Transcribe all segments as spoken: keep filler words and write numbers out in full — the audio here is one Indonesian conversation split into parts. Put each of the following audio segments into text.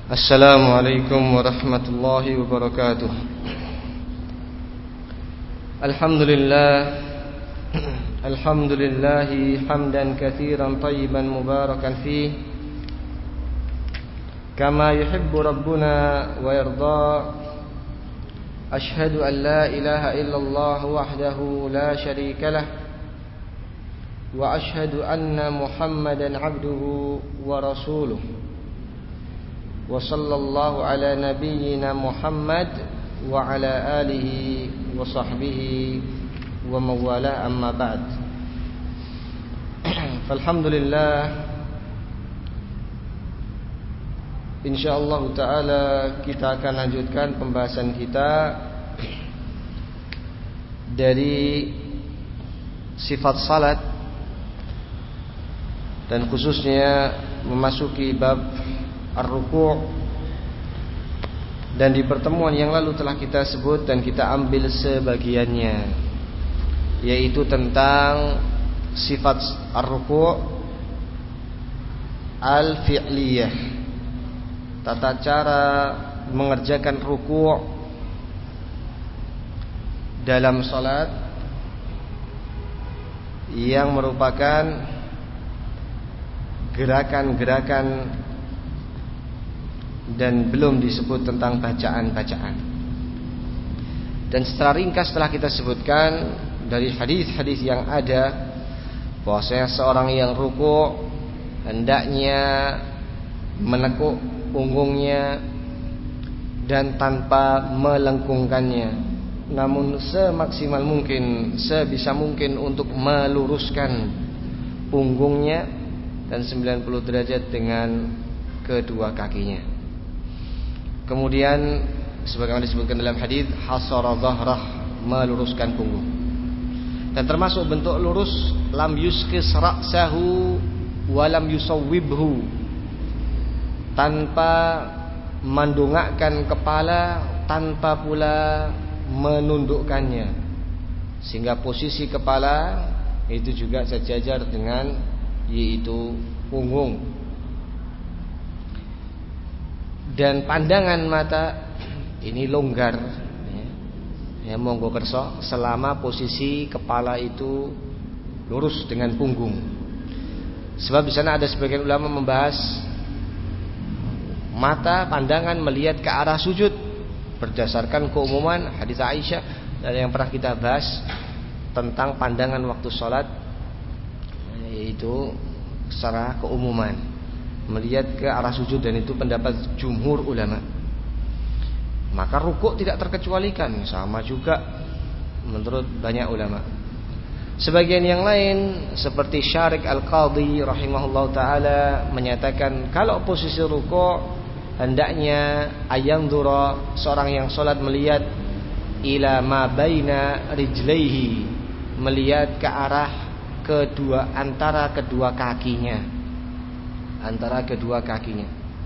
Assalamualaikum warahmatullahi wabarakatuh. Alhamdulillah Alhamdulillahi hamdan katsiran tayyiban mubarakan fih kama yuhibbu rabbuna wa yarda. Ashhadu an la ilaha illallah wahdahu la syarika lah wa ashhadu anna Muhammadan abduhu wa rasuluh. Wa sallallahu ala nabiyyina Muhammad wa ala alihi wa sahbihi wa mawala amma ba'd. Alhamdulillah, insyaallah taala kita akan lanjutkan pembahasan kita dari sifat salat dan khususnya memasuki bab ar-ruku'. Dan di pertemuan yang lalu telah kita sebut dan kita ambil sebagiannya, yaitu tentang sifat ar-ruku' al-fi'liyah, tata cara mengerjakan ruku' dalam salat yang merupakan gerakan-gerakan dan belum disebut tentang bacaan-bacaan. Dan secara ringkas telah kita sebutkan dari hadis-hadis yang ada bahwasanya seorang yang ruku' hendaknya menekuk punggungnya dan tanpa melengkungkannya, namun semaksimal mungkin, sebisa mungkin untuk meluruskan punggungnya dan sembilan puluh derajat dengan kedua kakinya. Kemudian sebagaimana disebutkan dalam hadis, hasara dhahrah, meluruskan punggung. Dan termasuk bentuk lurus, lam yusqis ra'sahu wa lam yusawwibhu, tanpa mendongakkan kepala, tanpa pula menundukkannya, sehingga posisi kepala itu juga sejajar dengan yaitu punggung. Dan pandangan mata ini longgar, ya, ya monggo kerso, selama posisi kepala itu lurus dengan punggung. Sebab di sana ada sebagian ulama membahas mata pandangan melihat ke arah sujud berdasarkan keumuman hadis Aisyah dan yang pernah kita bahas tentang pandangan waktu sholat, yaitu secara keumuman melihat ke arah sujud, dan itu pendapat jumhur ulama. Maka rukuk tidak terkecualikan, sama juga menurut banyak ulama. Sebagian yang lain seperti Syarik Al-Qadhi rahimahullah ta'ala menyatakan kalau posisi rukuk hendaknya ayanzura, seorang yang sholat melihat ila ma baina rijlaihi, melihat ke arah kedua, antara kedua kakinya, antara kedua kakinya.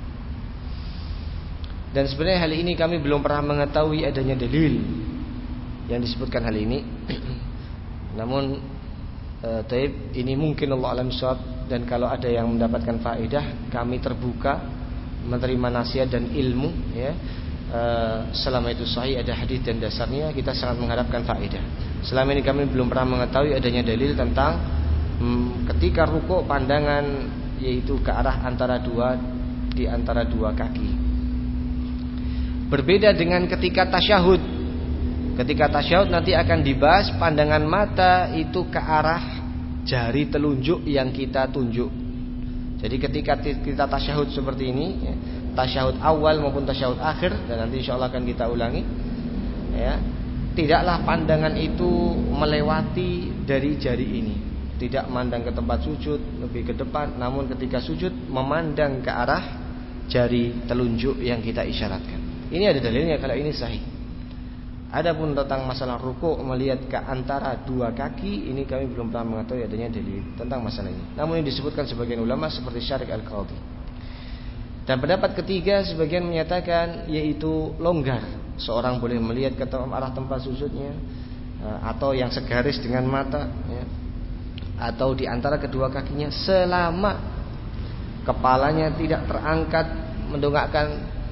Dan sebenarnya hal ini kami belum pernah mengetahui adanya dalil yang disebutkan hal ini. Namun eh, taib ini mungkin Allah alam shawab, dan kalau ada yang mendapatkan faedah, kami terbuka menerima nasihat dan ilmu, ya. Eh, selama itu sahih, ada hadis dan dasarnya, kita sangat mengharapkan faedah. Selama ini kami belum pernah mengetahui adanya dalil tentang hmm, ketika rukuk pandangan yaitu ke arah antara dua, di antara dua kaki. Berbeda dengan ketika tasyahud. Ketika tasyahud nanti akan dibahas pandangan mata itu ke arah jari telunjuk yang kita tunjuk. Jadi ketika kita tasyahud seperti ini, ya, tasyahud awal maupun tasyahud akhir, dan nanti insyaallah akan kita ulangi, ya, tidaklah pandangan itu melewati dari jari ini, tidak memandang ke tempat sujud, lebih ke depan, namun ketika sujud memandang ke arah jari telunjuk yang kita isyaratkan. Ini ada dalilnya kalau ini sahih. Adapun tentang masalah rukuk melihat ke antara dua kaki, ini kami belum pernah mengetahui adanya dalil tentang masalah ini. Namun ini disebutkan sebagian ulama seperti Syarik Al-Qadhi. Dan pendapat ketiga sebagian menyatakan yaitu longgar, seorang boleh melihat ke arah tempat sujudnya, atau yang segaris dengan mata, ya, atau di antara kedua kakinya selama kepalanya tidak terangkat mendongakkan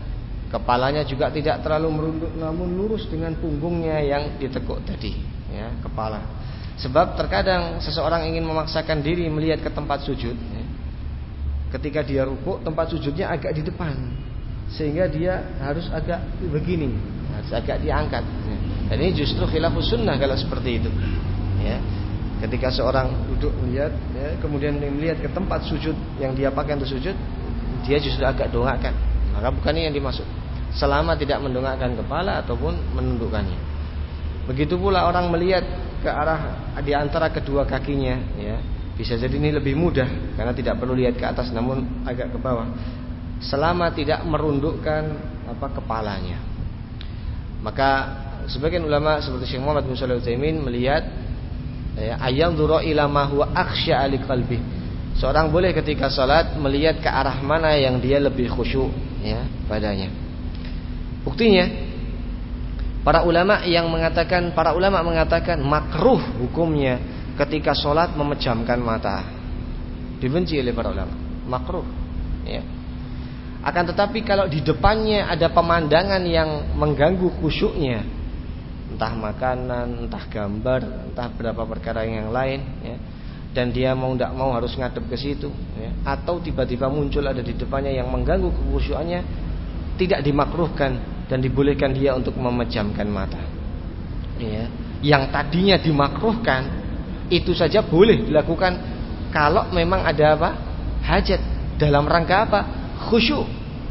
Kepalanya juga tidak terlalu merunduk, namun lurus dengan punggungnya yang ditekuk tadi, ya, kepala. Sebab terkadang seseorang ingin memaksakan diri melihat ke tempat sujud, ya. Ketika dia rukuk, tempat sujudnya agak di depan, sehingga dia harus agak begini, harus agak diangkat, ya. Dan ini justru khilafus sunnah kalau seperti itu, ya. Ketika seorang duduk melihat, ya, kemudian melihat ke tempat sujud yang dia pakai untuk sujud, dia justru agak dongakkan. Maka bukan ini yang dimaksud, selama tidak mendongakkan kepala ataupun menundukkannya. Begitu pula orang melihat ke arah di antara kedua kakinya, ya, bisa jadi ini lebih mudah karena tidak perlu lihat ke atas namun agak ke bawah, selama tidak merundukkan apa kepalanya. Maka sebagian ulama seperti Syekh Muhammad bin Shalih Al-Utsaimin melihat, ya, ayanzuru ila ma huwa akhsya li qalbi. Seorang boleh ketika salat melihat ke arah mana yang dia lebih khusyuk, ya, padanya. Buktinya para ulama yang mengatakan para ulama mengatakan makruh hukumnya ketika salat memejamkan mata. Dibenci oleh para ulama, makruh, ya. Akan tetapi kalau di depannya ada pemandangan yang mengganggu khusyuknya, entah makanan, entah gambar, entah berapa perkara yang lain, ya, dan dia mau tidak mau harus ngadep ke situ, ya, atau tiba-tiba muncul ada di depannya yang mengganggu kekhusyukannya, tidak dimakruhkan dan dibolehkan dia untuk memejamkan mata, ya. Yang tadinya dimakruhkan itu saja boleh dilakukan kalau memang ada apa? Hajat, dalam rangka apa? Khusyuk.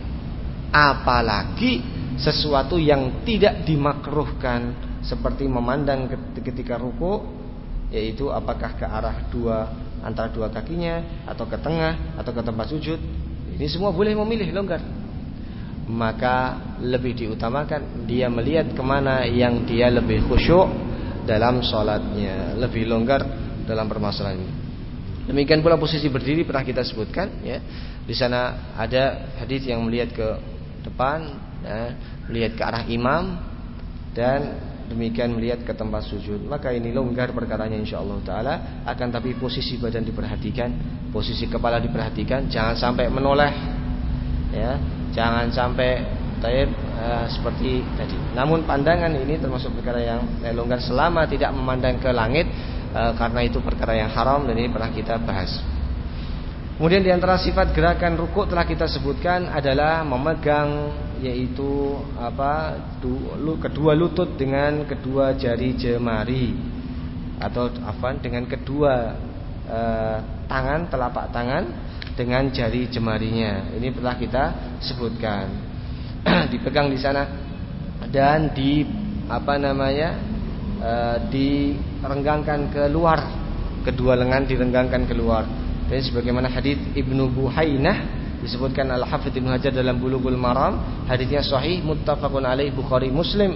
Apalagi sesuatu yang tidak dimakruhkan seperti memandang ketika ruku, yaitu apakah ke arah dua antara dua kakinya atau ke tengah atau ke tempat sujud. Ini semua boleh memilih, longgar. Maka lebih diutamakan dia melihat kemana yang dia lebih khusyuk dalam sholatnya, lebih longgar dalam permasalahan ini. Demikian pula posisi berdiri pernah kita sebutkan, ya. Di sana ada hadis yang melihat ke depan, ya, melihat ke arah imam, dan demikian melihat ke tempat sujud. Maka ini longgar perkaranya insyaallah taala. Akan tapi posisi badan diperhatikan, posisi kepala diperhatikan, jangan sampai menoleh, ya, jangan sampai taib uh, seperti tadi. Namun pandangan ini termasuk perkara yang eh, longgar selama tidak memandang ke langit, uh, karena itu perkara yang haram dan ini pernah kita bahas. Kemudian di antara sifat gerakan rukuk telah kita sebutkan adalah memegang, yaitu apa? Du, kedua lutut dengan kedua jari jemari, atau apa? Dengan kedua uh, tangan, telapak tangan dengan jari jemarinya. Ini pernah kita sebutkan. Dipegang di sana dan di apa namanya? Uh, direnggangkan keluar, kedua lengan direnggangkan keluar. Dan sebagaimana hadis Ibnu Buhainah disebutkan Al-Hafidz Ibnu Hajar dalam Bulughul Maram, hadisnya sahih muttafaqun alaih Bukhari Muslim.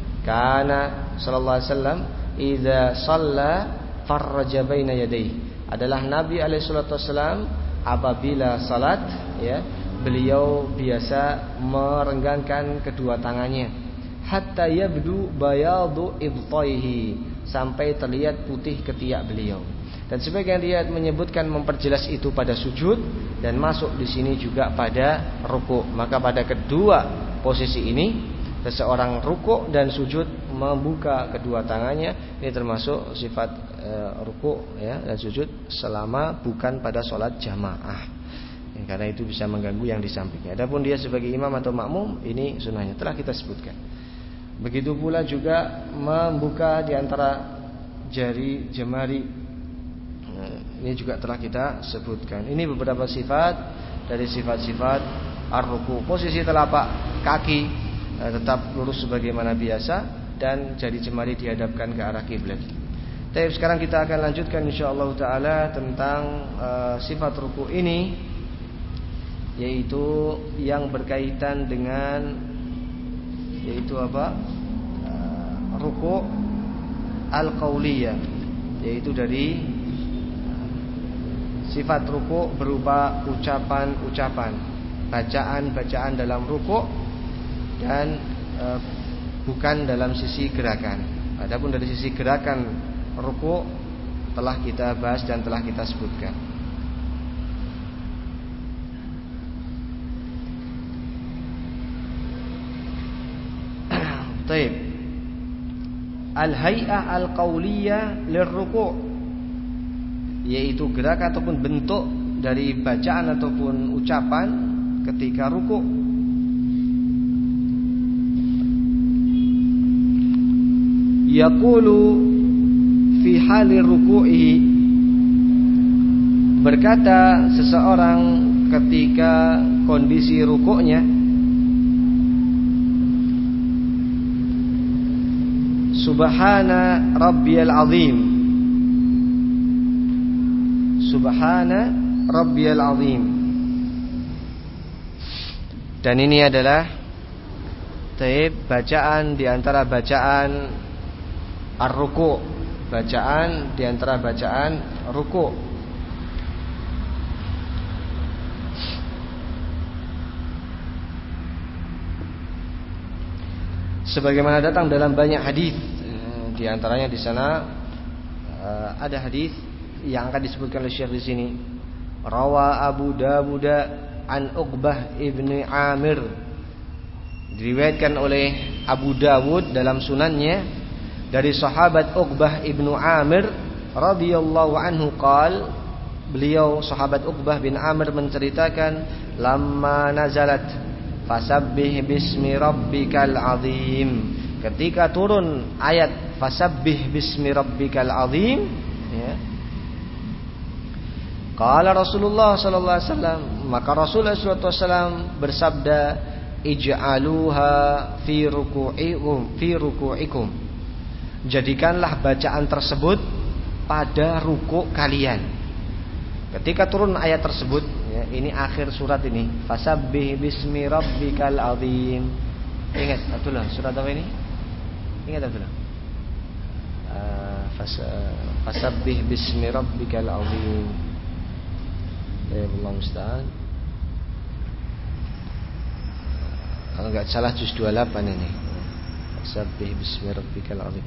Kana sallallahu alaihi wasallam idza shalla farraja baina yadayhi. Adalah Nabi alaihi salatu wasallam apabila salat, ya, beliau biasa merenggangkan kedua tangannya hatta yabdu bayadu ibtaihi, sampai terlihat putih ketiak beliau. Dan sebagian riwayat menyebutkan memperjelas itu pada sujud dan masuk di sini juga pada rukuk. Maka pada kedua posisi ini seseorang rukuk dan sujud membuka kedua tangannya. Ini termasuk sifat e, rukuk, ya, dan sujud selama bukan pada sholat jamaah, ya, karena itu bisa mengganggu yang di sampingnya. Adapun dia sebagai imam atau makmum, ini sunnahnya telah kita sebutkan. Begitu pula juga membuka di antara jari jemari. Ini juga telah kita sebutkan. Ini beberapa sifat dari sifat-sifat ar-ruku. Posisi telapak kaki eh, tetap lurus sebagaimana biasa dan jari jemari dihadapkan ke arah kiblat. Tapi sekarang kita akan lanjutkan insyaallah taala tentang eh, sifat ruku ini, yaitu yang berkaitan dengan yaitu apa? Eh, ruku al-qauliyah, yaitu dari sifat ruku berupa ucapan-ucapan, bacaan-bacaan dalam ruku, dan e, bukan dalam sisi gerakan. Adapun dari sisi gerakan ruku telah kita bahas dan telah kita sebutkan. Baik. Al-hay'ah al-qauliyah lirruku', yaitu gerak ataupun bentuk dari bacaan ataupun ucapan ketika ruku'. Yaqulu fi hali ruku'ihi, berkata seseorang ketika kondisi rukuknya, Subhana rabbiyal azim, Subhana rabbiyal azim. Dan ini adalah taib bacaan di antara bacaan ar-ruku', bacaan di antara bacaan ruku'. Sebagaimana datang dalam banyak hadis, di antaranya di sana uh, ada hadis yang akan disebutkan oleh Syekh di sini. Rawa Abu Dawud an Uqbah ibni Amir, diriwayatkan oleh Abu Dawud dalam sunannya dari sahabat Uqbah ibnu Amir radhiyallahu anhu qal, beliau sahabat Uqbah bin Amir menceritakan, lamma nazalat fasabbih bismi rabbikal azim, ketika turun ayat fasabbih bismi rabbikal azim, ya, qala Rasulullah sallallahu alaihi wasallam, maka Rasulullah sallallahu alaihi wasallam bersabda, ij'aluha fi ruku'ikum fi ruku'ikum, jadikanlah bacaan tersebut pada ruku' kalian. Ketika turun ayat tersebut, ya, ini akhir surat ini, fasabbih bismi rabbikal azim. Ingat Abdullah, surat apa ini? Ingat Abdullah. Uh, fasabbih bismi rabbikal azim. Ya Allah musta'an. Kalau enggak salah juz dua puluh delapan ini. Fasabbih bismi rabbikal azim.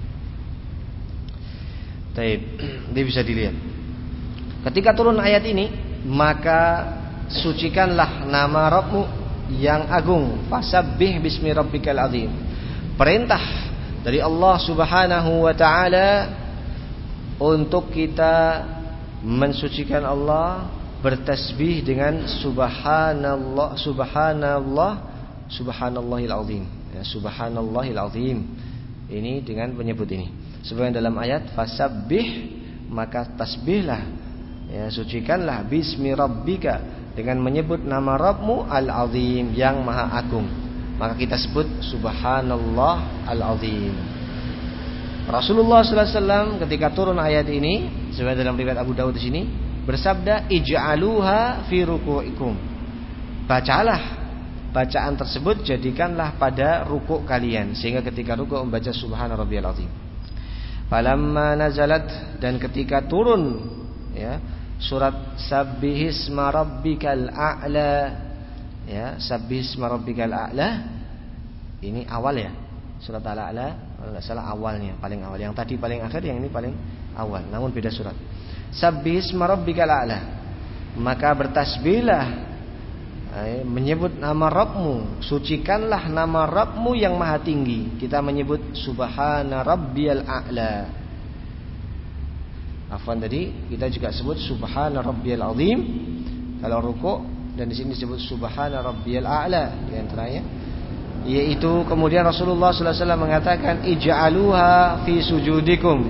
Baik, ini bisa dilihat. Ketika turun ayat ini, maka sucikanlah nama Rabbmu yang agung. Fasabbih bismi rabbikal azim. Perintah dari Allah Subhanahu wa taala untuk kita mensucikan Allah, bertasbih dengan subhanallah, subhanallah, subhanallahil azim, ya, subhanallahil azim. Ini dengan menyebut ini. Sebagaimana dalam ayat fasabbih, maka tasbihlah, ya, sucikanlah bismi rabbika, dengan menyebut nama Rabbmu al-azim, yang maha agung. Maka kita sebut subhanallah al-azim. Rasulullah sallallahu alaihi wasallam ketika turun ayat ini, sesuai dalam riwayat Abu Dawud di sini, bersabda, ij'aluha fi ruku'ikum, bacalah bacaan tersebut, jadikanlah pada rukuk kalian, sehingga ketika rukuk membaca subhana rabbiyal azim. Falamma nazalat, dan ketika turun, ya, surat sabbihisma rabbikal a'la, ya, sabbihisma rabbikal a'la, ini awal, ya, surat al-a'la, kalau enggak salah awalnya, paling awal. Yang tadi paling akhir, yang ini paling awal, namun beda surat. Sabbihisma rabbikal a'la, maka bertasbihlah, eh, menyebut nama Rabbmu, sucikanlah nama Rabbmu yang maha tinggi. Kita menyebut subhana rabbiyal a'la. Afwan, tadi kita juga sebut subhana rabbiyal azim kalau ruku', dan di sini disebut subhana rabbiyal a'la di antaranya, yaitu kemudian Rasulullah sallallahu alaihi wasallam mengatakan ij'aluha fi sujudikum,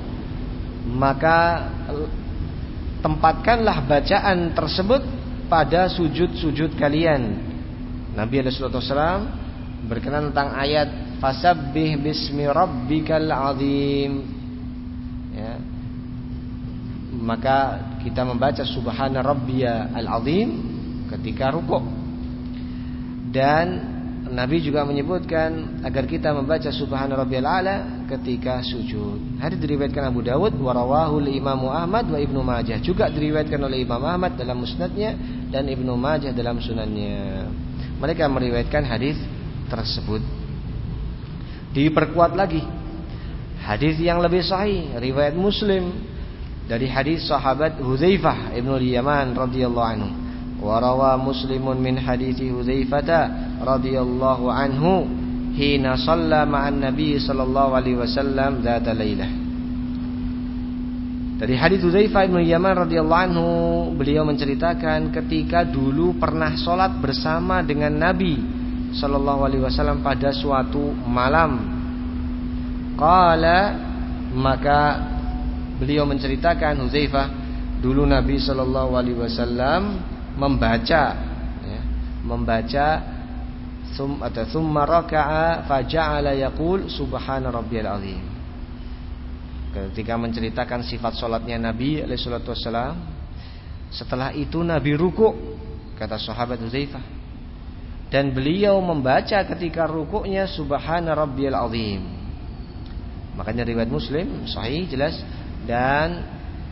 maka tempatkanlah bacaan tersebut pada sujud-sujud kalian. Nabi sallallahu alaihi wasallam berkenan tentang ayat fasabbih bismi rabbikal azim, ya, maka kita membaca subhana rabbiyal azim ketika rukuk. Dan Nabi juga menyebutkan agar kita membaca subhana rabbiyal a'la ketika sujud. Hadis diriwayatkan Abu Dawud wa rawahu Imam Ahmad wa Ibnu Majah, juga diriwayatkan oleh Imam Ahmad dalam musnadnya dan Ibnu Majah dalam sunannya. Mereka meriwayatkan hadis tersebut. Diperkuat lagi hadis yang lebih sahih, riwayat Muslim, dari hadis sahabat Hudzaifah ibnu Yaman radhiyallahu anhu. Wa rawa Muslimun min hadits Hudzaifah radhiyallahu anhu hina shalla ma'an nabi sallallahu alaihi wasallam dzata lailah. Dari hadits Hudzaifah bin Yaman radhiyallahu anhu, beliau menceritakan ketika dulu pernah salat bersama dengan Nabi sallallahu alaihi wasallam pada suatu malam. Qala, maka beliau menceritakan Hudzaifah, dulu Nabi sallallahu alaihi wasallam membaca ya, membaca sum atau summa raka'a faja'ala yaqul subhana rabbiyal azim. Ketika menceritakan sifat salatnya Nabi alaihi salatu wasallam, setelah itu Nabi ruku', kata sahabat Hudzaifah, dan beliau membaca ketika rukuknya subhana rabbiyal azim. Makanya riwayat Muslim sahih jelas dan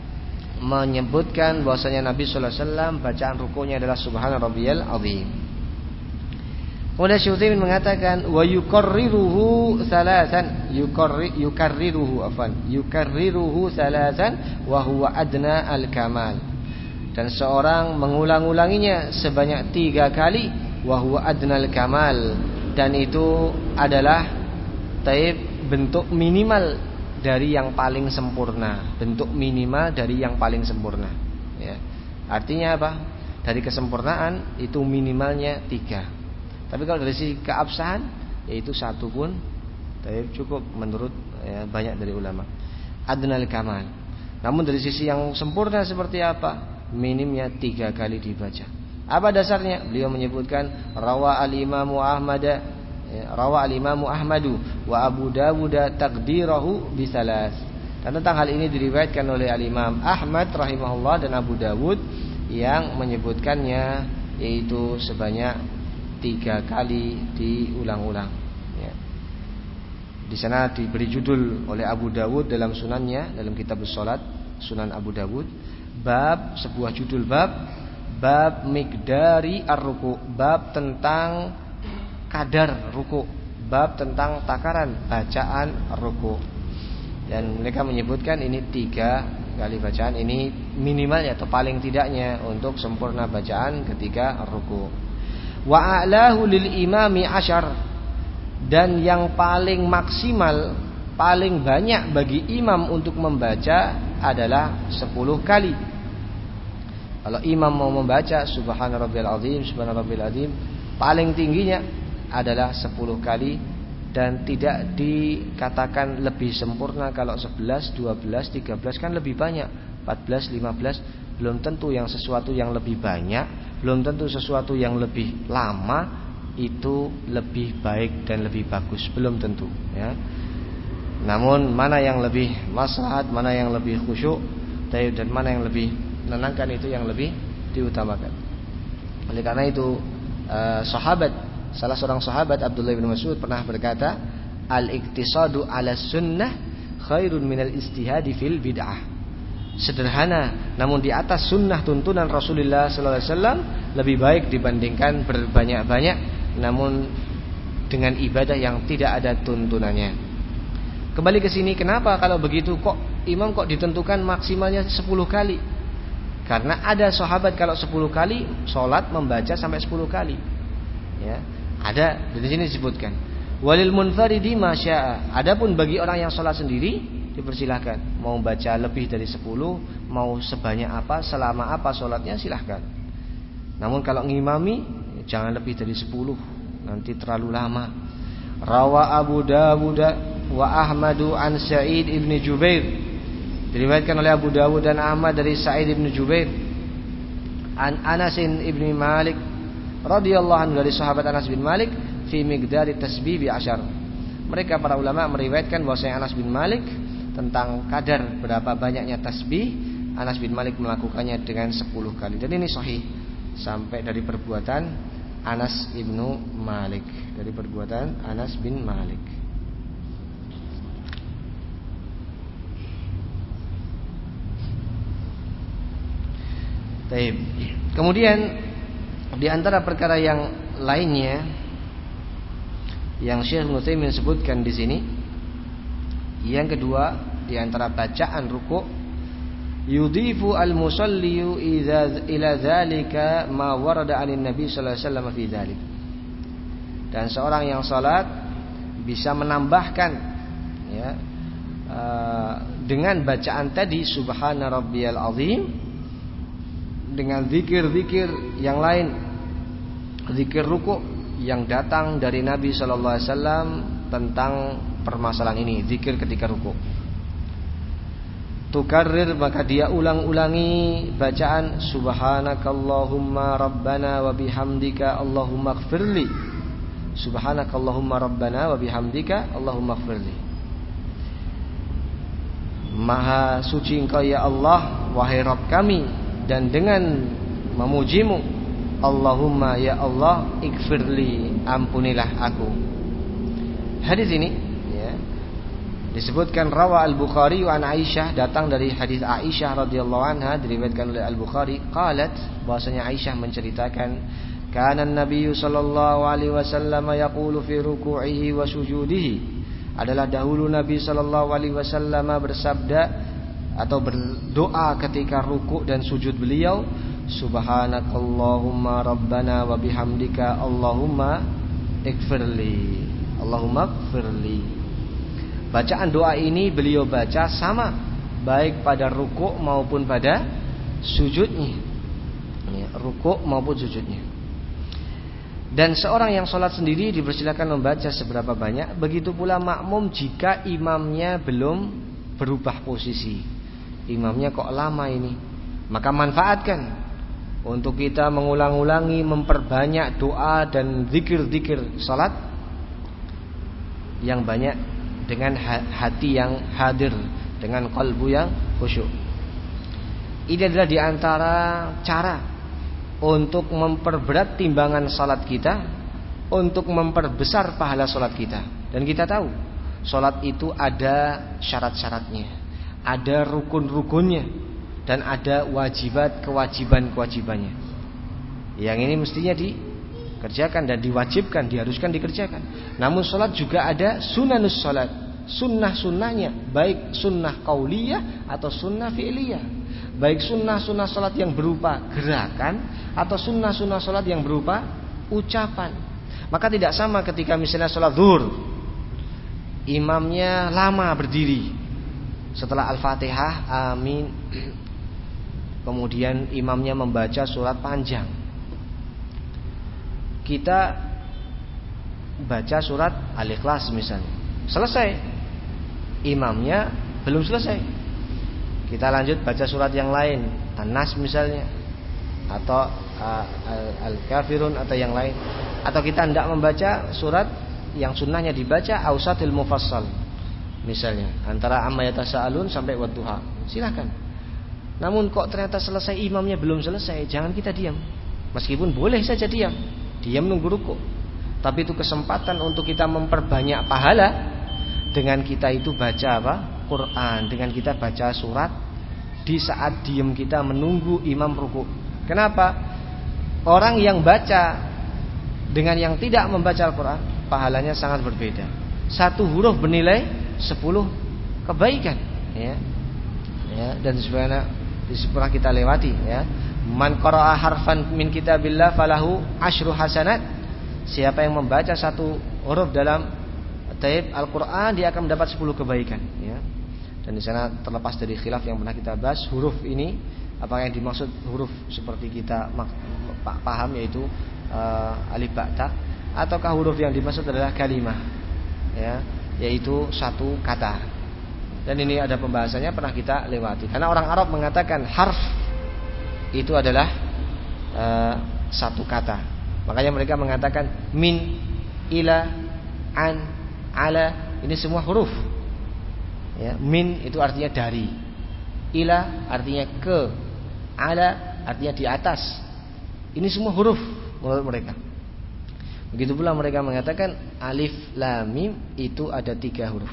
menyebutkan bahwasanya Nabi sallallahu alaihi wasallam bacaan rukuknya adalah subhana rabbiyal azim. Kemudian Syekh Utsaimin mengatakan wa yukarriruhu thalathan, yukarri yukarriruhu afan yukarriruhu thalathan wa huwa adna al-kamal. Dan seorang mengulang-ulanginya sebanyak tiga kali, wa huwa adna al-kamal, dan itu adalah taib bentuk minimal dari yang paling sempurna, bentuk minimal dari yang paling sempurna ya. Artinya apa? Dari kesempurnaan itu minimalnya tiga. Tapi kalau dari sisi keabsahan, yaitu satu pun cukup menurut ya, banyak dari ulama. Adnal kamal. Namun dari sisi yang sempurna seperti apa? Minimnya tiga kali dibaca. Apa dasarnya? Beliau menyebutkan rawa al-imamu Ahmad, ya, rawa al-imamu Ahmadu wa Abu Dawud taqdirahu bisalas. Dan tentang hal ini diriwayatkan oleh al-Imam Ahmad rahimahullah dan Abu Dawud yang menyebutkannya yaitu sebanyak tiga kali diulang-ulang ya. Di sana diberi judul oleh Abu Dawud dalam sunannya, dalam kitab Shalat Sunan Abu Dawud, bab, sebuah judul bab, bab miqdari ar-ruku', bab tentang kadar ruku', bab tentang takaran bacaan ruku'. Dan mereka menyebutkan ini tiga kali bacaan, ini minimalnya atau paling tidaknya untuk sempurna bacaan ketika ruku'. Wa a'lahu lil imami asyar, dan yang paling maksimal, paling banyak bagi imam untuk membaca adalah sepuluh kali. Kalau imam mau membaca subhana rabbiyal azim, subhana rabbiyal azim, paling tingginya adalah sepuluh kali, dan tidak dikatakan lebih sempurna kalau sebelas, dua belas, tiga belas kan lebih banyak, empat belas, lima belas. Belum tentu yang sesuatu yang lebih banyak, belum tentu sesuatu yang lebih lama itu lebih baik dan lebih bagus, belum tentu ya. Namun mana yang lebih maslahat, mana yang lebih khusyuk, dan mana yang lebih menenangkan, itu yang lebih diutamakan. Oleh karena itu eh, sahabat, salah seorang sahabat Abdullah bin Mas'ud pernah berkata, al-iktisadu ala sunnah khairun minal istihadi fil bid'ah. Sederhana namun di atas sunnah tuntunan Rasulullah sallallahu alaihi wasallam lebih baik dibandingkan berbanyak-banyak namun dengan ibadah yang tidak ada tuntunannya. Kembali ke sini, kenapa kalau begitu kok imam kok ditentukan maksimalnya sepuluh kali? Karena ada sahabat kalau sepuluh kali sholat membaca sampai sepuluh kali ya. Ada di sini disebutkan walil munfaridi masya'a. Adapun bagi orang yang sholat sendiri dipersilahkan, mau baca lebih dari sepuluh, mau sebanyak apa, selama apa sholatnya silahkan. Namun kalau ngimami jangan lebih dari sepuluh, nanti terlalu lama. Rawa Abu Dawud wa Ahmadu an Sa'id ibn Jubair, diriwayatkan oleh Abu Dawud dan Ahmad dari Sa'id ibn Jubair, an Anas ibn Malik radhiyallahu anhu, dari sahabat Anas bin Malik, fi miqdari tasbih bi asyar. Mereka para ulama meriwayatkan bahwasanya Anas bin Malik tentang kadar berapa banyaknya tasbih, Anas bin Malik melakukannya dengan sepuluh kali. Dan ini sahih sampai dari perbuatan Anas ibnu Malik, dari perbuatan Anas bin Malik. Baik. Kemudian di antara perkara yang lainnya yang Syekh Utsaimin sebutkan di sini, yang kedua di antara bacaan ruku', yudhifu al-musalli idza ila dzalika ma warada 'anin nabi sallallahu alaihi wasallam fi dzalik. Dan seorang yang salat bisa menambahkan ya uh, dengan bacaan tadi subhana rabbiyal azim dengan zikir-zikir yang lain, zikir ruku' yang datang dari Nabi sallallahu alaihi wasallam tentang permasalahan ini, zikir ketika ruku'. Tukarrir, maka dia ulang-ulangi bacaan subhanakallahumma rabbana wa bihamdika allahumma ighfirli. Subhanakallahumma rabbana wa bihamdika allahumma ighfirli. Maha suci Engkau ya Allah, wahai Rabb kami, dan dengan memujimu, Allahumma ya Allah ighfirli, ampunilah aku. Hadis ini ya, disebutkan rawa Al-Bukhari wa an Aisyah, datang dari hadis Aisyah radhiyallahu anha, diriwayatkan oleh Al-Bukhari, qalat, bahwasanya Aisyah menceritakan, kana an-nabiy sallallahu alaihi wasallam yaqulu fi ruku'ihi wa sujudihi, adalah dahulu Nabi sallallahu alaihi wasallam bersabda atau berdoa ketika ruku' dan sujud beliau, subhanakallahumma rabbana wa bihamdika allahumma ighfirli, allahumma ighfirli. Bacaan doa ini beliau baca sama baik pada ruku' maupun pada sujudnya, ya, ruku' maupun sujudnya. Dan seorang yang sholat sendiri dipersilakan membaca seberapa banyak. Begitu pula makmum jika imamnya belum berubah posisi, imamnya kok lama ini, maka manfaatkan untuk kita mengulang-ulangi, memperbanyak doa dan zikir-zikir sholat yang banyak, dengan hati yang hadir, dengan qalbu yang khusyuk. Ini adalah diantara cara untuk memperberat timbangan salat kita, untuk memperbesar pahala salat kita. Dan kita tahu salat itu ada syarat-syaratnya, ada rukun-rukunnya, dan ada wajibat kewajiban-kewajibannya. Yang ini mestinya dikerjakan dan diwajibkan, diharuskan dikerjakan. Namun salat juga ada sunanus salat, sunnah-sunnahnya, baik sunnah qauliyah atau sunnah fi'liyah, baik sunnah-sunnah salat yang berupa gerakan atau sunnah-sunnah salat yang berupa ucapan. Maka tidak sama ketika misalnya salat zuhur, imamnya lama berdiri setelah Al-Fatihah, amin, kemudian imamnya membaca surat panjang, kita baca surat Al-Ikhlas misalnya, selesai, imamnya belum selesai, kita lanjut baca surat yang lain, An-Nas misalnya, atau uh, Al-Kafirun atau yang lain, atau kita tidak membaca surat yang sunnahnya dibaca Ausatil Mufassal misalnya, antara Amma Yatasaalun sampai Wadduha, silakan. Namun kok ternyata selesai, imamnya belum selesai, jangan kita diam. Meskipun boleh saja diam, diam nunggu ruku', tapi itu kesempatan untuk kita memperbanyak pahala dengan kita itu baca apa? Quran, dengan kita baca surat di saat diam kita menunggu imam ruku'. Kenapa? Orang yang baca dengan yang tidak membaca Al-Quran, pahalanya sangat berbeda. Satu huruf bernilai sepuluh kebaikan, ya, ya. Dan sebenarnya pernah kita lewati, ya. Man qara'a harfan min kitabillah falahu asyru hasanat. Siapa yang membaca satu huruf dalam taib Al-Quran, dia akan mendapat sepuluh kebaikan, ya. Dan di sana terlepas dari khilaf yang pernah kita bahas, huruf ini apakah yang dimaksud huruf seperti kita paham, yaitu uh, alif ba ta, ataukah huruf yang dimaksud adalah kalimah, ya, yaitu satu kata. Dan ini ada pembahasannya, pernah kita lewati. Karena orang Arab mengatakan harf itu adalah uh, satu kata. Makanya mereka mengatakan min, ila, an, ala, ini semua huruf, ya. Min itu artinya dari, ila artinya ke, ala artinya di atas. Ini semua huruf menurut mereka. Begitu pula mereka mengatakan alif lam mim itu ada tiga huruf.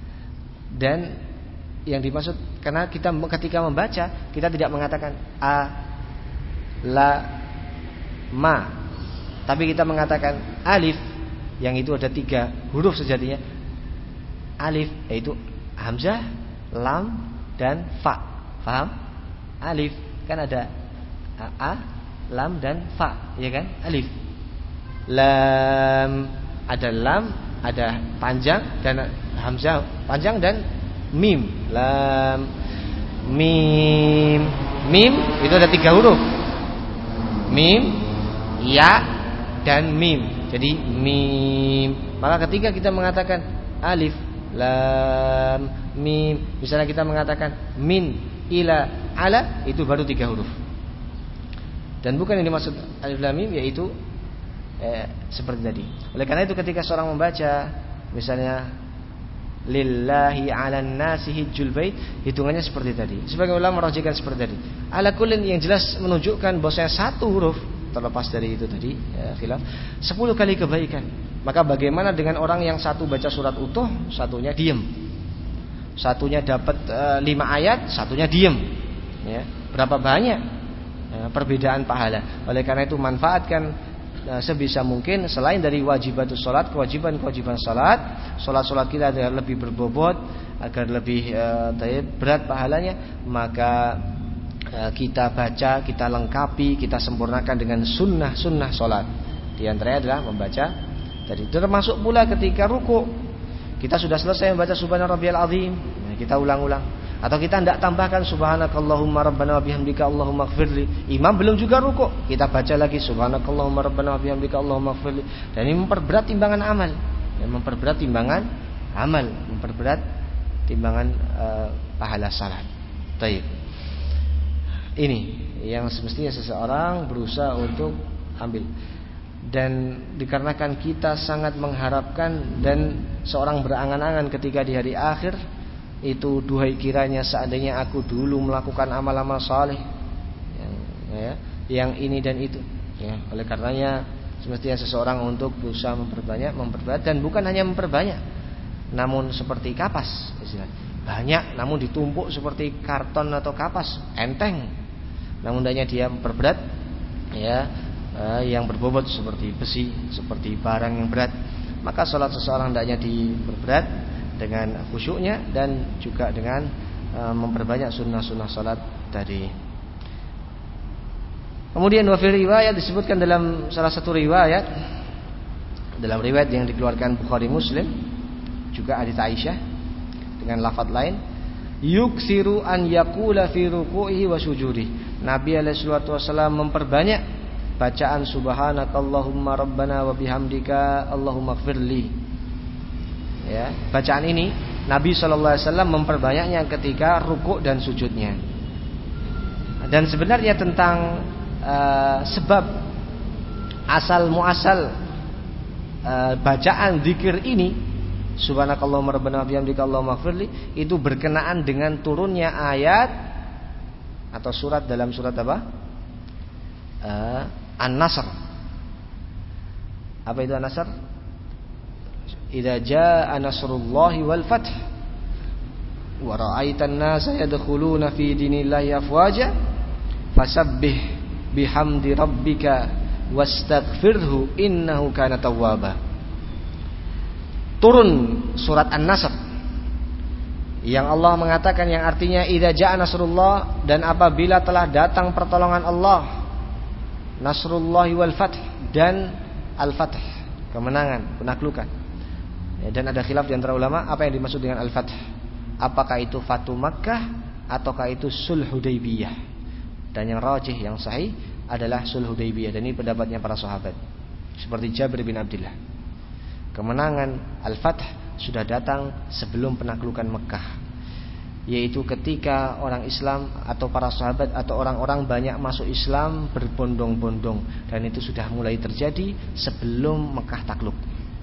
Dan yang dimaksud, karena kita ketika membaca kita tidak mengatakan a, la, ma, tapi kita mengatakan alif, yang itu ada tiga huruf sejatinya. Alif yaitu hamzah, lam, dan fa. Paham? Alif kan ada a, lam, dan fa, ya kan? Alif. Lam ada lam, ada panjang dan hamzah panjang dan mim. Lam mim. Mim itu ada tiga huruf. Mim, ya, dan mim. Jadi mim. Maka ketika kita mengatakan alif, lam, mim, misalnya kita mengatakan min, ila, ala, itu baru tiga huruf. Dan bukan yang dimaksud alif lam mim, yaitu eh, seperti tadi. Oleh karena itu ketika seorang membaca misalnya lillahi 'alan nasi hijjul bait, hitungannya seperti tadi. Sebagai ulama merujukkan seperti tadi. Ala kullin yang jelas menunjukkan bahwasanya satu huruf terlepas dari itu tadi ya, khilaf sepuluh kali kebaikan. Maka bagaimana dengan orang yang satu baca surat utuh, satunya diem. Satunya dapat e, lima ayat, satunya diem. Ya, berapa banyak e, perbedaan pahala. Oleh karena itu manfaatkan Nah, sebisa mungkin selain dari wajibatus salat, kewajiban-kewajiban salat, salat-salat kita agar lebih berbobot, agar lebih uh, berat pahalanya, maka uh, kita baca, kita lengkapi, kita sempurnakan dengan sunnah-sunnah salat. Di antaranya adalah membaca tadi. Termasuk pula ketika ruku, kita sudah selesai membaca subhana rabbiyal azim, nah, kita ulang-ulang. Atau kita tidak tambahkan subhanakallahumma rabbana wa bihamdika allahumma ighfirli. Imam belum juga rukuk, kita baca lagi subhanakallahumma rabbana wa bihamdika allahumma ighfirli. Dan ini memperberat timbangan amal. Ya, memperberat timbangan amal, memperberat timbangan uh, pahala salat. Baik. Ini yang semestinya seseorang berusaha untuk ambil. Dan dikarenakan kita sangat mengharapkan dan seorang berangan-angan ketika di hari akhir, itu duhai kiranya seandainya aku dulu melakukan amal-amal saleh yang, ya, yang ini dan itu ya. Oleh karenanya semestinya seseorang untuk berusaha memperbanyak, memperbanyak, dan bukan hanya memperbanyak, namun seperti kapas istilahnya. Banyak namun ditumpuk seperti karton atau kapas, enteng. Namun hendaknya dia memperberat ya, eh, yang berbobot seperti besi, seperti barang yang berat. Maka salat seseorang hendaknya diperberat dengan khusyuknya dan juga dengan uh, memperbanyak sunnah-sunnah salat tadi. Kemudian wa fi riwayat disebutkan dalam salah satu riwayat, dalam riwayat yang dikeluarkan Bukhari Muslim, juga hadits Aisyah dengan lafaz lain, yuksiru an yaqula fi ruku'ihi wa sujudi. Nabi alaihi salatu wasallam memperbanyak bacaan subhanakallahumma rabbana wa bihamdika allahumma ighfirli. Ya, bacaan ini Nabi shallallahu alaihi wasallam memperbanyaknya ketika rukuk dan sujudnya. Dan sebenarnya tentang uh, sebab asal muasal uh, bacaan zikir ini subhanakallahumma rabbana wa bihamdika allahumma ighfirli, itu berkenaan dengan turunnya ayat atau surat dalam surat apa? Uh, An-Nasr. Apa itu An-Nasr? Idza jaa nasrullahi wal fath wa ra'aitan nasa yadkhuluna fi dinillahi afwaja fasabbih bihamdi rabbika wastaghfirhu innahu kana tawwaba. Turun surat An-Nasr yang Allah mengatakan, yang artinya idza jaa nasrullah, dan apabila telah datang pertolongan Allah, nasrullahi wal fath, dan al-fath, kemenangan, penaklukan. Dan ada khilaf di antara ulama apa yang dimaksud dengan al-fath. Apakah itu Fatu Makkah ataukah itu Sulh Hudaybiyah? Dan yang rajih, yang sahih adalah Sulh Hudaybiyah. Dan ini pendapatnya para sahabat seperti Jabir bin Abdullah. Kemenangan al-fath sudah datang sebelum penaklukan Mekah, yaitu ketika orang Islam atau para sahabat atau orang-orang banyak masuk Islam berbondong-bondong. Dan itu sudah mulai terjadi sebelum Mekah takluk.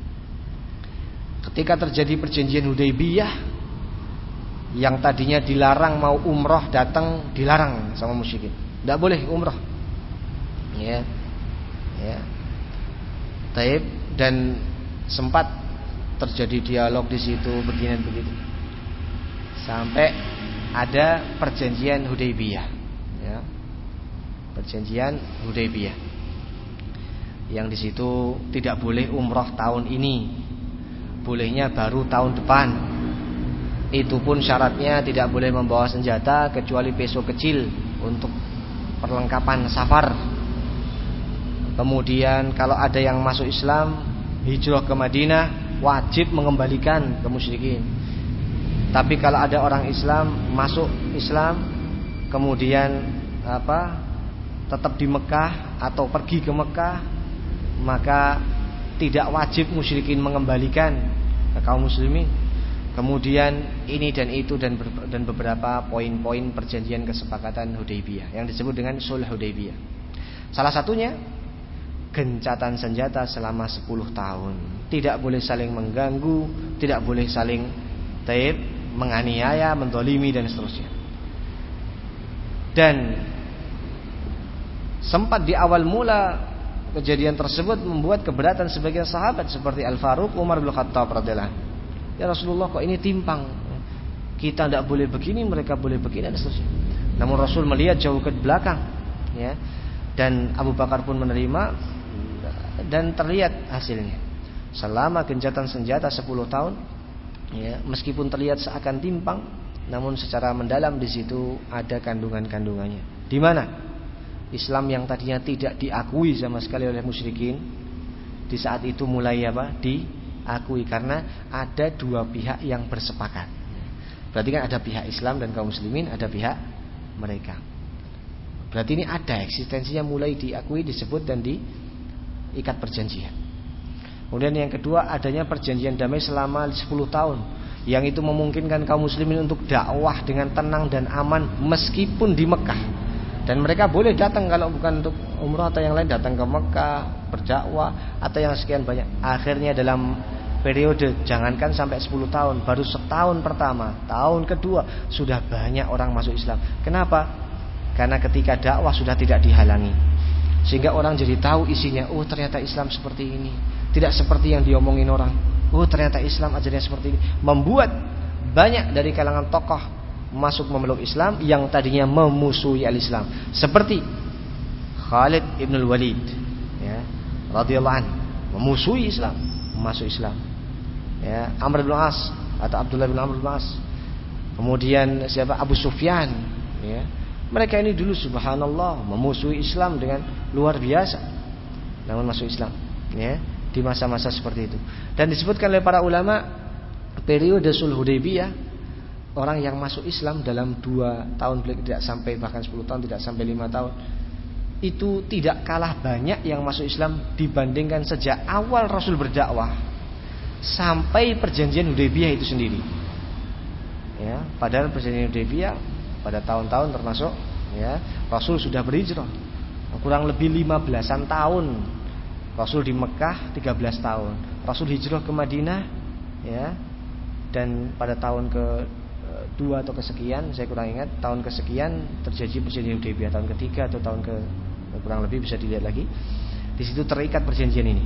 Ketika terjadi perjanjian Hudaybiyah, yang tadinya dilarang mau umroh datang, dilarang sama musyrikin, tidak boleh umroh. Ya, ya. Taib, dan sempat terjadi dialog di situ begini begitu, sampai ada perjanjian Hudaybiyah. Ya, perjanjian Hudaybiyah, yang di situ tidak boleh umroh tahun ini. Bolehnya baru tahun depan. Itu pun syaratnya tidak boleh membawa senjata kecuali peso kecil untuk perlengkapan safar. Kemudian kalau ada yang masuk Islam, hijrah ke Madinah, wajib mengembalikan ke musyrikin. Tapi kalau ada orang Islam masuk Islam kemudian apa tetap di Mekah atau pergi ke Mekah, maka tidak wajib musyrikin mengembalikan ke kaum muslimin. Kemudian ini dan itu dan dan beberapa poin-poin perjanjian kesepakatan Hudaybiyah yang disebut dengan Sulh Hudaybiyah. Salah satunya gencatan senjata selama sepuluh tahun. Tidak boleh saling mengganggu, tidak boleh saling taib, menganiaya, mendolimi dan seterusnya. Dan sempat di awal mula kejadian tersebut membuat keberatan sebagian sahabat seperti Al-Faruq Umar bin Khattab radhiyallahu anhu. Ya Rasulullah, kok ini timpang? Kita tidak boleh begini, mereka boleh begini dan seterusnya. Namun Rasul melihat jauh ke belakang, ya. Dan Abu Bakar pun menerima dan terlihat hasilnya. Selama gencatan senjata sepuluh tahun, ya, meskipun terlihat seakan timpang, namun secara mendalam di situ ada kandungan-kandungannya. Di mana Islam yang tadinya tidak diakui sama sekali oleh musyrikin, di saat itu mulai apa? Diakui, karena ada dua pihak yang bersepakat. Berarti kan ada pihak Islam dan kaum muslimin, ada pihak mereka. Berarti ini ada eksistensinya, mulai diakui, disebut dan diikat perjanjian. Kemudian yang kedua, adanya perjanjian damai selama sepuluh tahun, yang itu memungkinkan kaum muslimin untuk dakwah dengan tenang dan aman meskipun di Mekah. Dan mereka boleh datang kalau bukan untuk umrah atau yang lain, datang ke Mekah berdakwah atau yang sekian banyak. Akhirnya dalam periode jangankan sampai sepuluh tahun, baru setahun pertama, tahun kedua sudah banyak orang masuk Islam. Kenapa? Karena ketika dakwah sudah tidak dihalangi, sehingga orang jadi tahu isinya. Oh ternyata Islam seperti ini, tidak seperti yang diomongin orang. Oh ternyata Islam ajarnya seperti ini. Membuat banyak dari kalangan tokoh masuk memeluk Islam yang tadinya memusuhi al-Islam, seperti Khalid ibn al-Walid, ya, radhiyallahu anhu, memusuhi Islam, masuk Islam. Ya, Amr bin As atau Abdullah bin Amr bin As. Kemudian siapa? Abu Sufyan, ya. Mereka ini dulu subhanallah memusuhi Islam dengan luar biasa, namun masuk Islam, ya, di masa-masa seperti itu. Dan disebutkan oleh para ulama, periode Sulh Hudaybiyah, orang yang masuk Islam dalam dua tahun, tidak sampai bahkan sepuluh tahun, tidak sampai lima tahun, itu tidak kalah banyak yang masuk Islam dibandingkan sejak awal Rasul berdakwah sampai perjanjian Hudaybiyah itu sendiri. Ya, padahal perjanjian Hudaybiyah pada tahun-tahun termasuk, ya, Rasul sudah berhijrah kurang lebih lima belasan tahun. Rasul di Mekah tiga belas tahun, Rasul hijrah ke Madinah, ya, dan pada tahun ke dua atau kesekian, saya kurang ingat, tahun kesekian terjadi perjanjian Hudaybiyah, tahun ketiga atau tahun ke kurang lebih, bisa dilihat lagi. Di situ terikat perjanjian ini.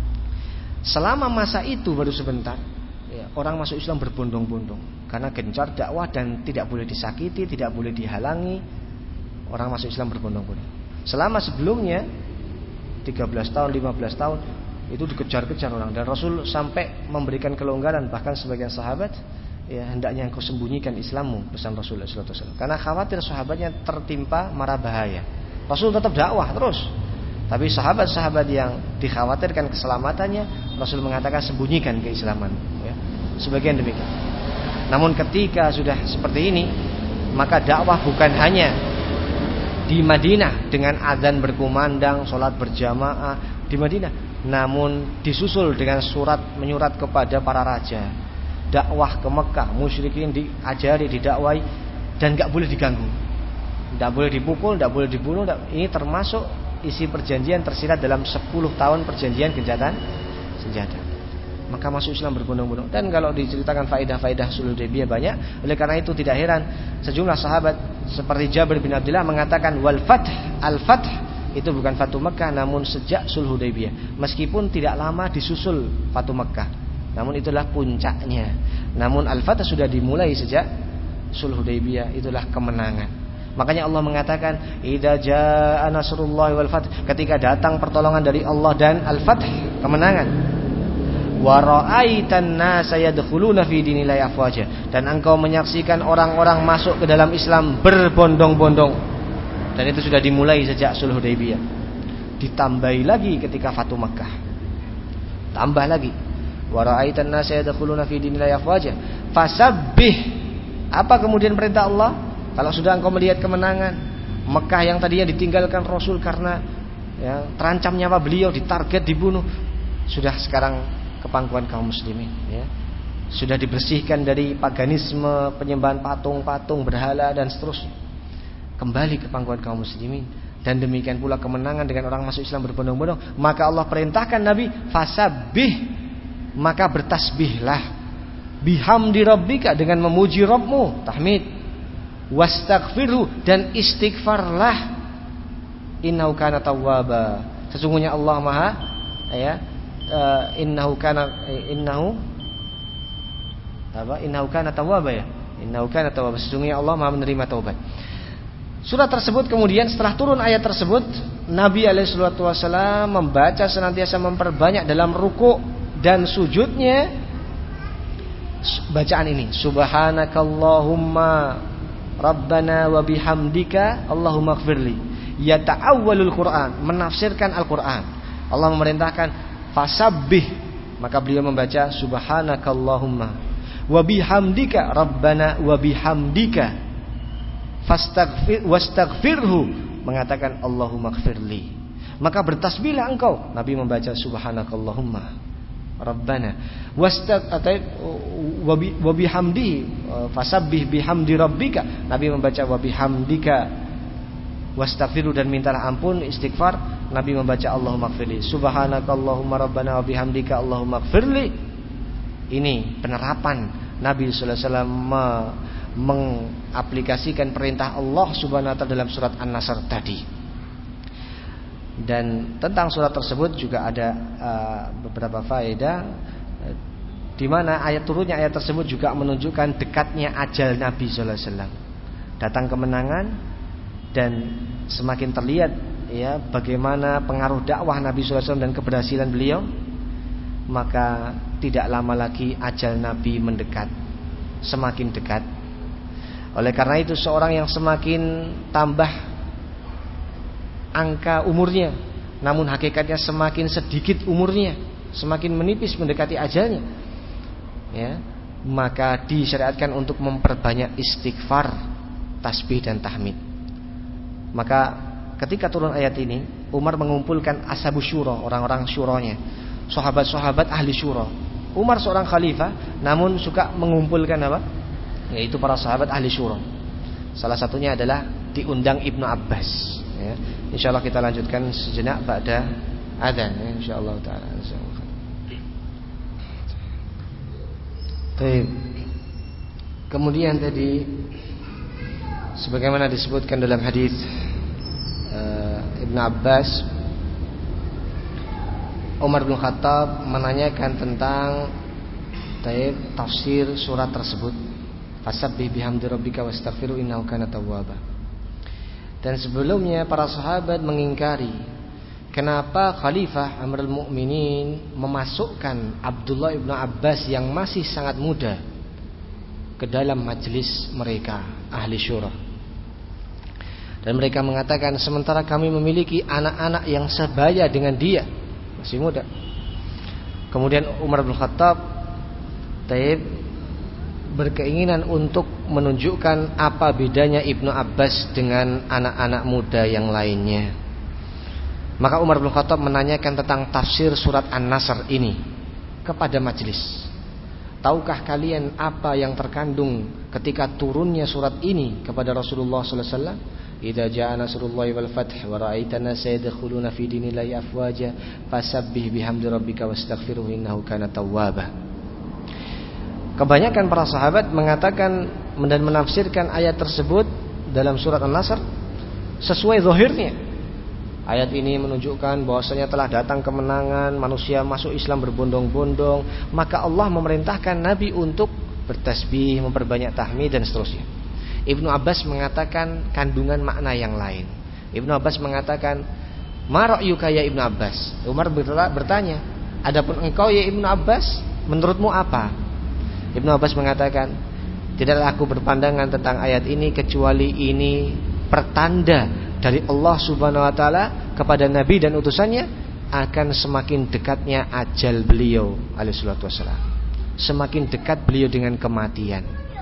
Selama masa itu baru sebentar, ya, orang masuk Islam berbondong-bondong karena gencar dakwah dan tidak boleh disakiti, tidak boleh dihalangi. Orang masuk Islam berbondong-bondong. Selama sebelumnya tiga belas tahun, lima belas tahun itu dikejar-kejar orang, dan Rasul sampai memberikan kelonggaran, bahkan sebagian sahabat, ya, hendaknya engkau sembunyikan Islammu, pesan Rasulullah shallallahu alaihi wasallam, karena khawatir sahabatnya tertimpa mara bahaya. Rasul tetap dakwah terus, tapi sahabat-sahabat yang dikhawatirkan keselamatannya, Rasul mengatakan sembunyikan keislaman, ya, sebagian demikian. Namun ketika sudah seperti ini, maka dakwah bukan hanya di Madinah dengan azan berkumandang, sholat berjamaah di Madinah, namun disusul dengan surat menyurat kepada para raja. Dakwah ke Mekah, musyrikin diajari, didakwai, dan gak boleh diganggu, gak boleh dipukul, gak boleh dibunuh. Ini termasuk isi perjanjian tersirat dalam sepuluh tahun perjanjian gencatan senjata. Maka masuk Islam berbondong-bondong. Dan kalau diceritakan faedah-faedah Sulh Hudaybiyah banyak. Oleh karena itu tidak heran sejumlah sahabat seperti Jabir bin Abdullah mengatakan wal fath, al-fath itu bukan Fatu Mekah, namun sejak Sulh Hudaybiyah. Meskipun tidak lama disusul Fatu Mekah, namun itulah puncaknya. Namun al-fath sudah dimulai sejak Sulh Hudaybiyah, itulah kemenangan. Makanya Allah mengatakan idza jaa nasrullahi wal fath, ketika datang pertolongan dari Allah dan al-fath, kemenangan. Wa ra'aitan nasa yadkhuluna fi dinillahi afwaja, dan engkau menyaksikan orang-orang masuk ke dalam Islam berbondong-bondong. Dan itu sudah dimulai sejak Sulh Hudaybiyah. Ditambahi lagi ketika Fatu Makkah. Tambah lagi. wa ra'aitan nasa yadkhuluna fi dinillahi afwaja fasabbih. Apa kemudian perintah Allah? Kalau sudah engkau melihat kemenangan Mekah yang tadinya ditinggalkan Rasul karena ya, terancam nyawa beliau, ditarget, dibunuh, sudah sekarang ke pangkuan kaum muslimin ya. Sudah dibersihkan dari paganisme, penyembahan patung-patung, berhala dan seterusnya. Kembali ke pangkuan kaum muslimin. Dan demikian pula kemenangan dengan orang masuk Islam berbondong-bondong. Maka Allah perintahkan Nabi, fasabbih, maka bertasbihlah, bihamdi rabbika, dengan memuji Rabbmu, tahmid, wastaghfirhu, dan istighfarlah, innahu kana tawwaba, sesungguhnya Allah Maha ya uh, innahu kana innahu apa innahu kana tawwaba ya innahu kana tawwaba, sesungguhnya Allah Maha menerima taubat. Surat tersebut kemudian setelah turun ayat tersebut, Nabi alaihi salatu wasallam membaca senantiasa memperbanyak dalam ruku' dan sujudnya bacaan ini, subhanakallahumma rabbana wa bihamdika allahumma ighfirli. Yata'awwalul Quran, menafsirkan Al-Quran. Allah memerintahkan fasabbih, maka beliau membaca subhanakallahumma wa bihamdika rabbana wa bihamdika fastaghfir wastaghfirhu, mengatakan Allahumma ighfirli. Maka bertasbihlah engkau, Nabi membaca subhanakallahumma rabbana wastag wa bihamdihi fasabbih bihamdi rabbika, Nabi membaca wa bihamdika wastaghfiru, dan mintalah ampun, istighfar, Nabi membaca Allahumma ighfirli, subhanakallahumma rabbana wa bihamdika Allahumma ighfirli. Ini penerapan Nabi sallallahu alaihi wasallam mengaplikasikan perintah Allah Subhanahu wa taala dalam surat An-Nasr tadi. Dan tentang surat tersebut juga ada uh, beberapa faedah, uh, di mana ayat turunnya ayat tersebut juga menunjukkan dekatnya ajal Nabi sallallahu alaihi wasallam. Datang kemenangan dan semakin terlihat ya bagaimana pengaruh dakwah Nabi sallallahu alaihi wasallam dan keberhasilan beliau, maka tidak lama lagi ajal Nabi mendekat, semakin dekat. Oleh karena itu seorang yang semakin tambah angka umurnya, namun hakikatnya semakin sedikit umurnya, semakin menipis mendekati ajalnya, ya, maka disyariatkan untuk memperbanyak istighfar, tasbih dan tahmid. Maka ketika turun ayat ini, Umar mengumpulkan ashabus syura, orang-orang syuranya, sahabat-sahabat ahli syura. Umar seorang khalifah, namun suka mengumpulkan apa? Yaitu para sahabat ahli syura. Salah satunya adalah diundang Ibnu Abbas. Ya. Insyaallah kita lanjutkan sejenak pada adzan. Ya, insyaallah taala. Baik. Kemudian tadi, sebagaimana disebutkan dalam hadis uh, Ibnu Abbas, Umar bin Khattab menanyakan tentang taib tafsir surat tersebut, fasabbih bihamdi rabbika wastaghfiru innahu kana tawwaba. Dan sebelumnya para sahabat mengingkari kenapa Khalifah Amirul Mukminin memasukkan Abdullah ibnu Abbas yang masih sangat muda ke dalam majelis mereka ahli syura. Dan mereka mengatakan sementara kami memiliki anak-anak yang sebaya dengan dia, masih muda. Kemudian Umar bin Khattab taib berkeinginan untuk menunjukkan apa bedanya Ibnu Abbas dengan anak-anak muda yang lainnya. Maka Umar bin Khattab menanyakan tentang tafsir surat An-Nasr ini kepada majelis. Tahukah kalian apa yang terkandung ketika turunnya surat ini kepada Rasulullah sallallahu alaihi wasallam? Idza jaa nasrullahi wal fath wa ra'aitan nasa yadkhuluna fi dinillahi afwaja fasabbih bihamdi rabbika wastaghfirhu innahu kana tawwaba. Kebanyakan para sahabat mengatakan dan menafsirkan ayat tersebut dalam surat An-Nasr sesuai zahirnya. Ayat ini menunjukkan bahwasanya telah datang kemenangan, manusia masuk Islam berbondong-bondong, maka Allah memerintahkan Nabi untuk bertasbih, memperbanyak tahmid dan seterusnya. Ibnu Abbas mengatakan kandungan makna yang lain. Ibnu Abbas mengatakan, "Ma ra'yuka ya Ibnu Abbas?" Umar bertanya, "Adapun engkau ya Ibnu Abbas, menurutmu apa?" Ibnu Abbas mengatakan, "Tidaklah aku berpandangan tentang ayat ini kecuali ini pertanda dari Allah Subhanahu wa taala kepada nabi dan utusannya akan semakin dekatnya ajal beliau alaihi salatu wassalam. Semakin dekat beliau dengan kematian.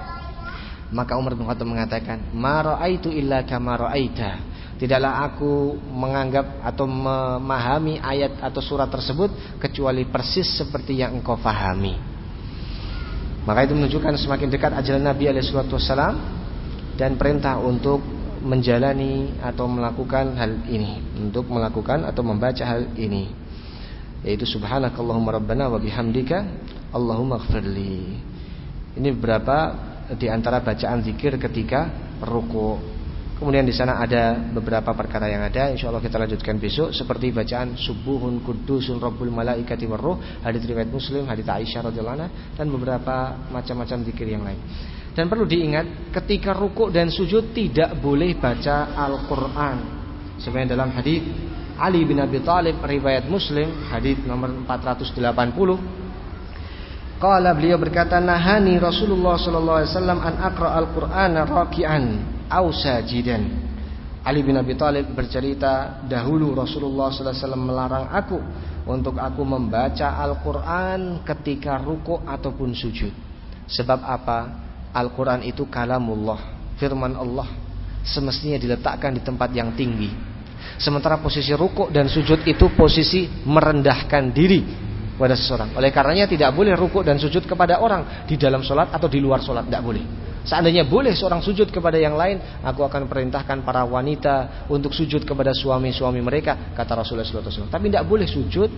Maka Umar bin Khattab mengatakan, "Ma ra'aitu illa kama ra'aita." Tidaklah aku menganggap atau memahami ayat atau surat tersebut kecuali persis seperti yang engkau fahami. Maka itu menunjukkan semakin dekat ajal Nabi alaihi salatu wassalam dan perintah untuk menjalani atau melakukan hal ini, untuk melakukan atau membaca hal ini, yaitu subhanakallahumma rabbana wa bihamdika Allahumma ighfirli. Ini beberapa di antara bacaan zikir ketika ruku'. Kemudian di sana ada beberapa perkara yang ada, insyaallah kita lanjutkan besok, seperti bacaan subuhun qudusun rabbul malaikati warruh, hadits riwayat Muslim, hadits Aisyah radhiyallahu anha, dan beberapa macam-macam zikir yang lain. Dan perlu diingat, ketika rukuk dan sujud tidak boleh baca Al-Qur'an. Sebenarnya dalam hadits Ali bin Abi Thalib riwayat Muslim, hadits nomor empat ratus delapan puluh, qala, beliau berkata, nahani Rasulullah sallallahu alaihi wasallam an aqra al-Qur'ana raki'an aw sajidan. Ali bin Abi Thalib bercerita, dahulu Rasulullah sallallahu alaihi wasallam melarang aku untuk aku membaca Al-Qur'an ketika ruku' ataupun sujud. Sebab apa? Al-Qur'an itu kalamullah, firman Allah, semestinya diletakkan di tempat yang tinggi. Sementara posisi ruku' dan sujud itu posisi merendahkan diri pada seseorang. Oleh karenanya tidak boleh ruku' dan sujud kepada orang di dalam sholat atau di luar sholat, tidak boleh. Seandainya boleh seorang sujud kepada yang lain, aku akan perintahkan para wanita untuk sujud kepada suami-suami mereka, kata Rasulullah shallallahu alaihi wasallam. Tapi tidak boleh sujud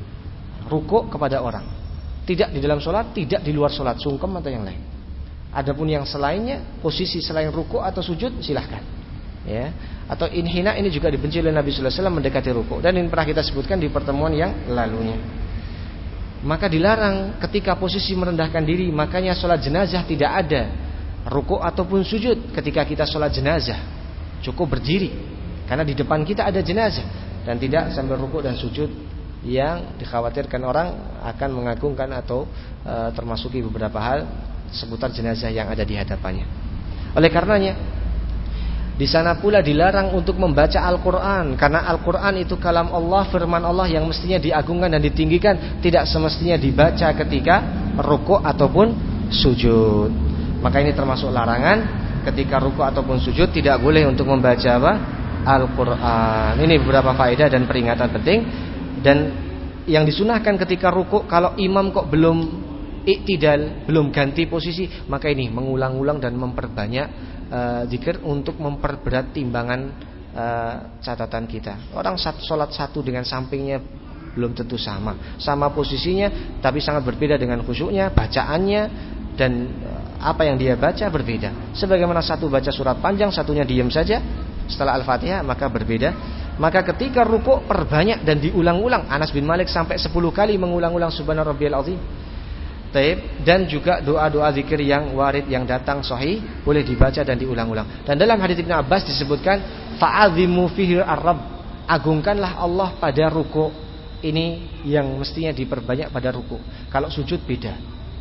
ruku' kepada orang, tidak di dalam sholat, tidak di luar sholat, sungkem atau yang lain. Adapun yang selainnya, posisi selain ruku' atau sujud, silahkan. Ya, atau inhina ini juga dibenci oleh Nabi sallallahu alaihi wasallam, mendekati ruku', dan ini pernah kita sebutkan di pertemuan yang lalunya. Maka dilarang ketika posisi merendahkan diri. Makanya sholat jenazah tidak ada ruku' ataupun sujud ketika kita sholat jenazah, cukup berdiri karena di depan kita ada jenazah, dan tidak sambil ruku' dan sujud yang dikhawatirkan orang akan mengagungkan atau e, termasuki beberapa hal seputar jenazah yang ada di hadapannya. Oleh karenanya di sana pula dilarang untuk membaca Al-Quran, karena Al-Quran itu kalam Allah, firman Allah yang mestinya diagungkan dan ditinggikan, tidak semestinya dibaca ketika ruku' ataupun sujud. Maka ini termasuk larangan, ketika ruku' ataupun sujud tidak boleh untuk membaca apa? Al-Quran. Ini beberapa faedah dan peringatan penting. Dan yang disunahkan ketika ruku', kalau imam kok belum iktidal, belum ganti posisi, maka ini mengulang-ulang dan memperbanyak uh, zikir untuk memperberat timbangan uh, catatan kita. Orang satu, sholat satu dengan sampingnya belum tentu sama, sama posisinya, tapi sangat berbeda dengan khusyuknya, bacaannya, dan uh, apa yang dia baca berbeda. Sebagaimana satu baca surat panjang, satunya diam saja setelah Al-Fatihah, maka berbeda. Maka ketika ruku' perbanyak dan diulang-ulang. Anas bin Malik sampai sepuluh kali mengulang-ulang subhana rabbiyal azim. Taib, dan juga doa-doa zikir yang warid yang datang sahih boleh dibaca dan diulang-ulang. Dan dalam hadits Ibnu Abbas disebutkan fa'azimu fihi ar-rabb, agungkanlah Allah pada ruku'. Ini yang mestinya diperbanyak pada ruku'. Kalau sujud beda.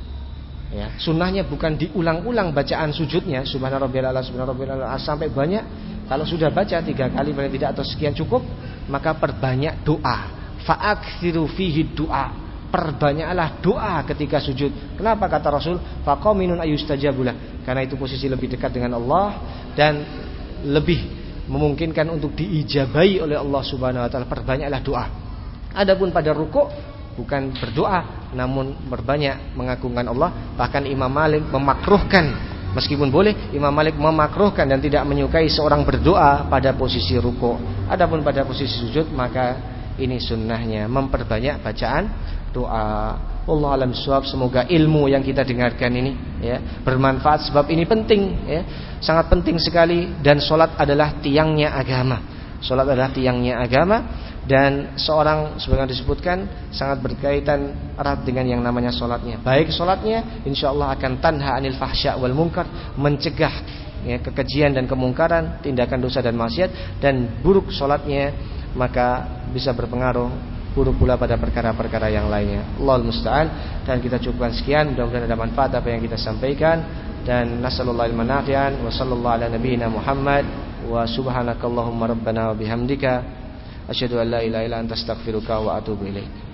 Ya, sunnahnya bukan diulang-ulang bacaan sujudnya subhana rabbiyal a'la subhana rabbiyal a'la sampai banyak. Kalau sudah baca tiga kali paling tidak atau sekian cukup, maka perbanyak doa. Fa'aksiru fihi doa, perbanyaklah doa ketika sujud. Kenapa kata Rasul? Faqaminun ayustajabulah, karena itu posisi lebih dekat dengan Allah dan lebih memungkinkan untuk diijabahi oleh Allah Subhanahu wa taala. Perbanyaklah doa. Adapun pada ruku' bukan berdoa, namun berbanyak mengagungkan Allah. Bahkan Imam Malik memakruhkan, meskipun boleh, Imam Malik memakruhkan dan tidak menyukai seorang berdoa pada posisi ruku'. Adapun pada posisi sujud, maka ini sunnahnya memperbanyak bacaan doa. Allah alam suhab. Semoga ilmu yang kita dengarkan ini ya bermanfaat, sebab ini penting ya, sangat penting sekali. Dan sholat adalah tiangnya agama. Sholat adalah tiangnya agama. Dan seorang, sebagaimana disebutkan, sangat berkaitan erat dengan yang namanya sholatnya. Baik sholatnya, insya Allah akan tanha anil fahsya wal munkar, mencegah ya, kekejian dan kemungkaran, tindakan dosa dan maksiat. Dan buruk sholatnya, maka bisa berpengaruh buruk pula pada perkara-perkara yang lainnya. Allahul musta'an. Dan kita cukupkan sekian, mudah-mudahan ada manfaat apa yang kita sampaikan. Dan nasallallahu ilman nafi'an wa sallallahu ala nabiyyina Muhammad wa subhanakallahumma rabbana wa bihamdika Asyhadu an la ilaha illa anta astaghfiruka wa atubu ilaik.